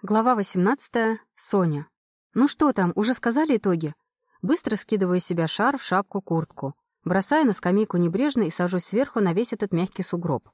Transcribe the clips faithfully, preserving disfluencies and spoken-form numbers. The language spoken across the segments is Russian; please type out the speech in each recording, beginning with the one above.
Глава восемнадцатая. Соня. Ну что там, уже сказали итоги? Быстро скидываю с себя шарф, шапку, куртку. Бросаю на скамейку небрежно и сажусь сверху на весь этот мягкий сугроб.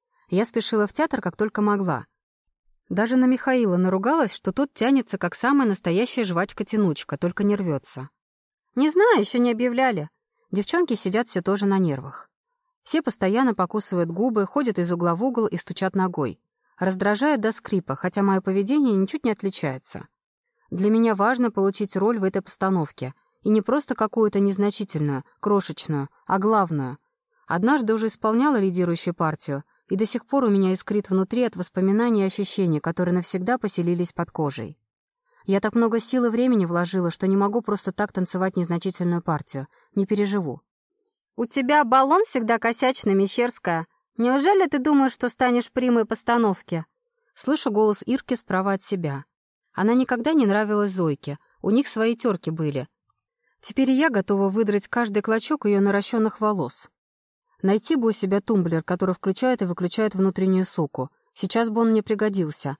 Я спешила в театр, как только могла. Даже на Михаила наругалась, что тот тянется, как самая настоящая жвачка-тянучка, только не рвется. Не знаю, еще не объявляли. Девчонки сидят все тоже на нервах. Все постоянно покусывают губы, ходят из угла в угол и стучат ногой. Раздражает до скрипа, хотя мое поведение ничуть не отличается. Для меня важно получить роль в этой постановке, и не просто какую-то незначительную, крошечную, а главную. Однажды уже исполняла лидирующую партию, и до сих пор у меня искрит внутри от воспоминаний и ощущений, которые навсегда поселились под кожей. Я так много сил и времени вложила, что не могу просто так танцевать незначительную партию, не переживу. «У тебя баллон всегда косячный, Мещерская. Неужели ты думаешь, что станешь примой постановки?» Слышу голос Ирки справа от себя. Она никогда не нравилась Зойке, у них свои терки были. Теперь и я готова выдрать каждый клочок ее наращенных волос. Найти бы у себя тумблер, который включает и выключает внутреннюю соку. Сейчас бы он мне пригодился.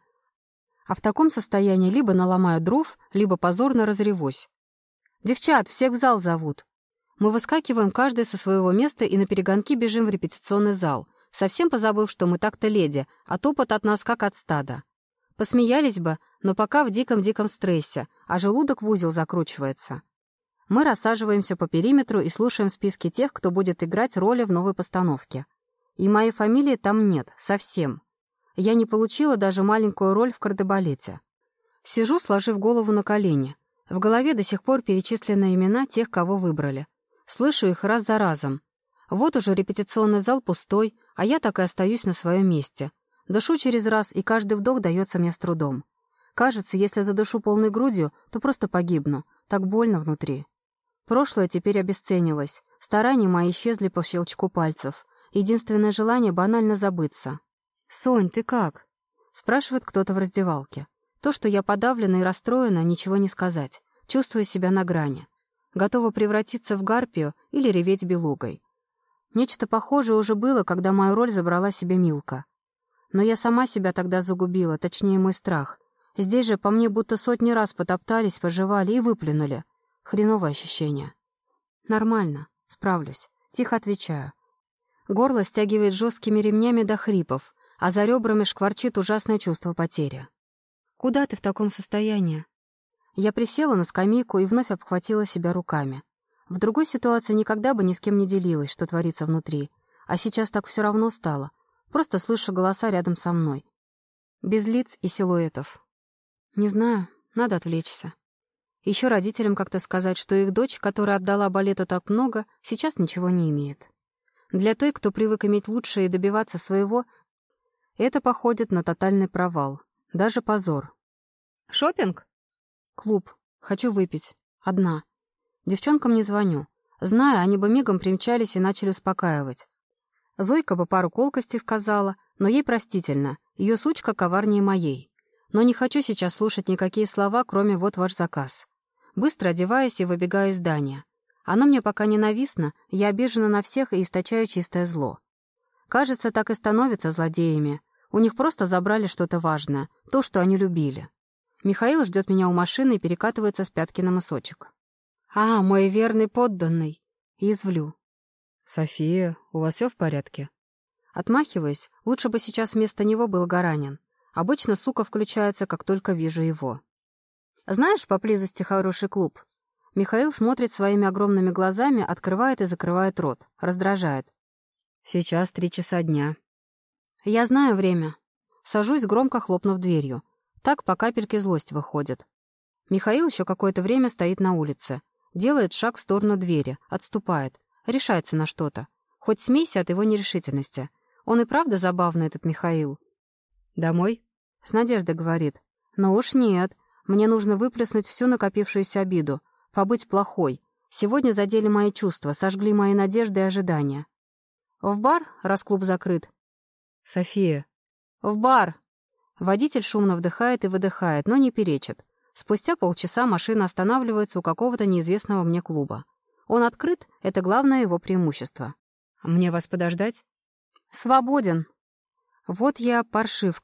А в таком состоянии либо наломаю дров, либо позорно разревусь. «Девчат, всех в зал зовут». Мы выскакиваем каждый со своего места и наперегонки бежим в репетиционный зал, совсем позабыв, что мы так-то леди, а топот от нас как от стада. Посмеялись бы, но пока в диком-диком стрессе, а желудок в узел закручивается. Мы рассаживаемся по периметру и слушаем списки тех, кто будет играть роли в новой постановке. И моей фамилии там нет, совсем. Я не получила даже маленькую роль в кардебалете. Сижу, сложив голову на колени. В голове до сих пор перечислены имена тех, кого выбрали. Слышу их раз за разом. Вот уже репетиционный зал пустой, а я так и остаюсь на своем месте. Дышу через раз, и каждый вдох дается мне с трудом. Кажется, если задышу полной грудью, то просто погибну. Так больно внутри. Прошлое теперь обесценилось. Старания мои исчезли по щелчку пальцев. Единственное желание — банально забыться. «Сонь, ты как?» — спрашивает кто-то в раздевалке. То, что я подавлена и расстроена, ничего не сказать. Чувствую себя на грани. Готова превратиться в гарпию или реветь белугой. Нечто похожее уже было, когда мою роль забрала себе Милка. Но я сама себя тогда загубила, точнее мой страх. Здесь же по мне будто сотни раз потоптались, пожевали и выплюнули. Хреновое ощущение. Нормально, справлюсь. Тихо отвечаю. Горло стягивает жесткими ремнями до хрипов, а за ребрами шкварчит ужасное чувство потери. «Куда ты в таком состоянии?» Я присела на скамейку и вновь обхватила себя руками. В другой ситуации никогда бы ни с кем не делилась, что творится внутри. А сейчас так все равно стало. Просто слышу голоса рядом со мной. Без лиц и силуэтов. Не знаю, надо отвлечься. Еще родителям как-то сказать, что их дочь, которая отдала балету так много, сейчас ничего не имеет. Для той, кто привык иметь лучшее и добиваться своего, это походит на тотальный провал. Даже позор. Шопинг? Клуб. Хочу выпить. Одна. Девчонкам не звоню. Знаю, они бы мигом примчались и начали успокаивать. Зойка бы пару колкостей сказала, но ей простительно. Ее сучка коварнее моей. Но не хочу сейчас слушать никакие слова, кроме «вот ваш заказ». Быстро одеваюсь и выбегаю из здания. Оно мне пока ненавистно, я обижена на всех и источаю чистое зло. Кажется, так и становятся злодеями. У них просто забрали что-то важное, то, что они любили. Михаил ждет меня у машины и перекатывается с пятки на мысочек. «А, мой верный подданный!» Язвлю. «София, у вас все в порядке?» Отмахиваюсь, лучше бы сейчас вместо него был Гаранин. Обычно сука включается, как только вижу его. «Знаешь, поблизости хороший клуб?» Михаил смотрит своими огромными глазами, открывает и закрывает рот. Раздражает. «Сейчас три часа дня». «Я знаю время». Сажусь, громко хлопнув дверью. Так по капельке злость выходит. Михаил еще какое-то время стоит на улице. Делает шаг в сторону двери, отступает. Решается на что-то. Хоть смейся от его нерешительности. Он и правда забавный, этот Михаил. «Домой?» — с надеждой говорит. «Но уж нет. Мне нужно выплеснуть всю накопившуюся обиду. Побыть плохой. Сегодня задели мои чувства, сожгли мои надежды и ожидания». «В бар, раз клуб закрыт?» «София». «В бар». Водитель шумно вдыхает и выдыхает, но не перечит. Спустя полчаса машина останавливается у какого-то неизвестного мне клуба. Он открыт — это главное его преимущество. «Мне вас подождать?» «Свободен». Вот я паршивка.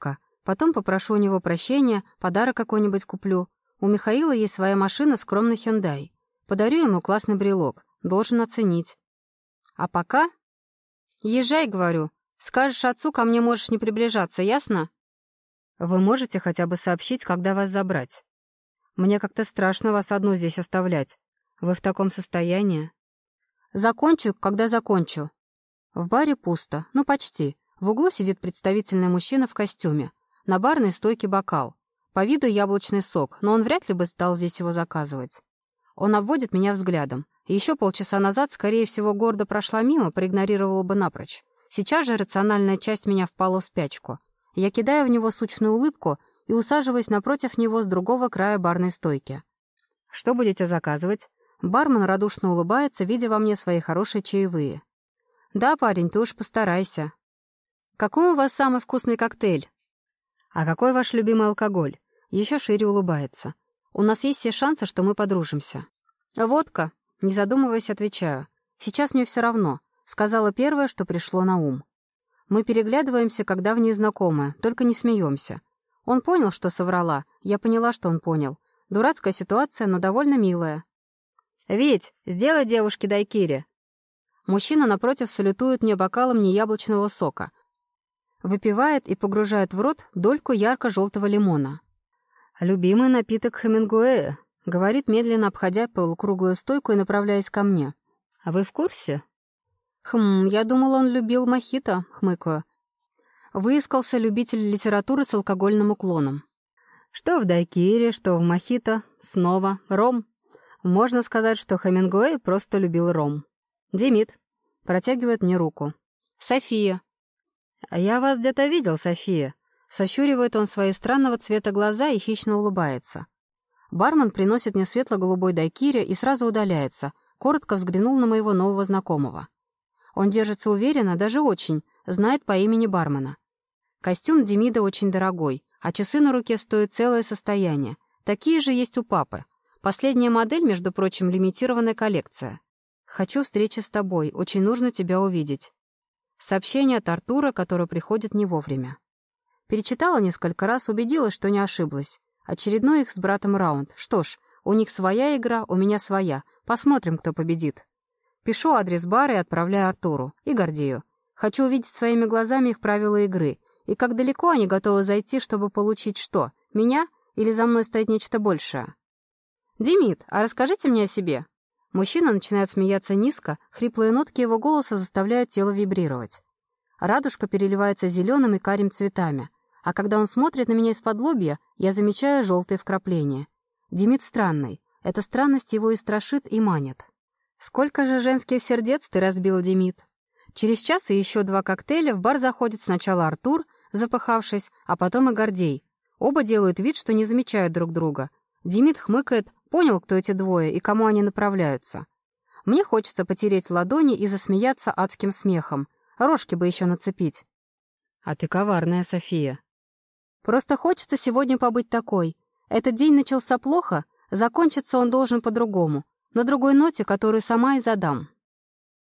Потом попрошу у него прощения, подарок какой-нибудь куплю. У Михаила есть своя машина, скромный Hyundai. Подарю ему классный брелок. Должен оценить. А пока... Езжай, говорю. Скажешь отцу, ко мне можешь не приближаться, ясно? Вы можете хотя бы сообщить, когда вас забрать? Мне как-то страшно вас одну здесь оставлять. Вы в таком состоянии? Закончу, когда закончу. В баре пусто, ну почти. В углу сидит представительный мужчина в костюме. На барной стойке бокал. По виду яблочный сок, но он вряд ли бы стал здесь его заказывать. Он обводит меня взглядом. И еще полчаса назад, скорее всего, гордо прошла мимо, проигнорировала бы напрочь. Сейчас же рациональная часть меня впала в спячку. Я кидаю в него сучную улыбку и усаживаюсь напротив него с другого края барной стойки. «Что будете заказывать?» Бармен радушно улыбается, видя во мне свои хорошие чаевые. «Да, парень, ты уж постарайся». «Какой у вас самый вкусный коктейль?» «А какой ваш любимый алкоголь?» Еще шире улыбается. «У нас есть все шансы, что мы подружимся». «Водка», не задумываясь, отвечаю. «Сейчас мне все равно», — сказала первое, что пришло на ум. Мы переглядываемся, как давние знакомые, только не смеемся. Он понял, что соврала, я поняла, что он понял. Дурацкая ситуация, но довольно милая. «Вить, сделай девушке дайкири». Мужчина напротив салютует мне бокалом неяблочного сока. Выпивает и погружает в рот дольку ярко-желтого лимона. «Любимый напиток Хемингуэя», — говорит, медленно обходя полукруглую стойку и направляясь ко мне. «А вы в курсе?» «Хм, я думал, он любил мохито», — хмыкаю. Выискался любитель литературы с алкогольным уклоном. Что в дайкири, что в мохито, снова ром. Можно сказать, что Хемингуэй просто любил ром. «Демид», — протягивает мне руку. «София». «Я вас где-то видел, София». Сощуривает он свои странного цвета глаза и хищно улыбается. Бармен приносит мне светло-голубой дайкири и сразу удаляется, коротко взглянул на моего нового знакомого. Он держится уверенно, даже очень, знает по имени бармена. Костюм Демида очень дорогой, а часы на руке стоят целое состояние. Такие же есть у папы. Последняя модель, между прочим, лимитированная коллекция. «Хочу встречи с тобой, очень нужно тебя увидеть». Сообщение от Артура, которое приходит не вовремя. Перечитала несколько раз, убедилась, что не ошиблась. Очередной их с братом раунд. Что ж, у них своя игра, у меня своя. Посмотрим, кто победит. Пишу адрес бара и отправляю Артуру. И Гордею. Хочу увидеть своими глазами их правила игры. И как далеко они готовы зайти, чтобы получить что? Меня? Или за мной стоит нечто большее? «Демид, а расскажите мне о себе». Мужчина начинает смеяться низко, хриплые нотки его голоса заставляют тело вибрировать. Радужка переливается зеленым и карим цветами. А когда он смотрит на меня из-под лобья, я замечаю желтые вкрапления. Демид странный. Эта странность его и страшит, и манит. «Сколько же женских сердец ты разбил, Демид?» Через час и еще два коктейля в бар заходит сначала Артур, запыхавшись, а потом и Гордей. Оба делают вид, что не замечают друг друга. Демид хмыкает, понял, кто эти двое и кому они направляются. Мне хочется потереть ладони и засмеяться адским смехом. Рожки бы еще нацепить. «А ты коварная, София». «Просто хочется сегодня побыть такой. Этот день начался плохо, закончиться он должен по-другому, на другой ноте, которую сама и задам».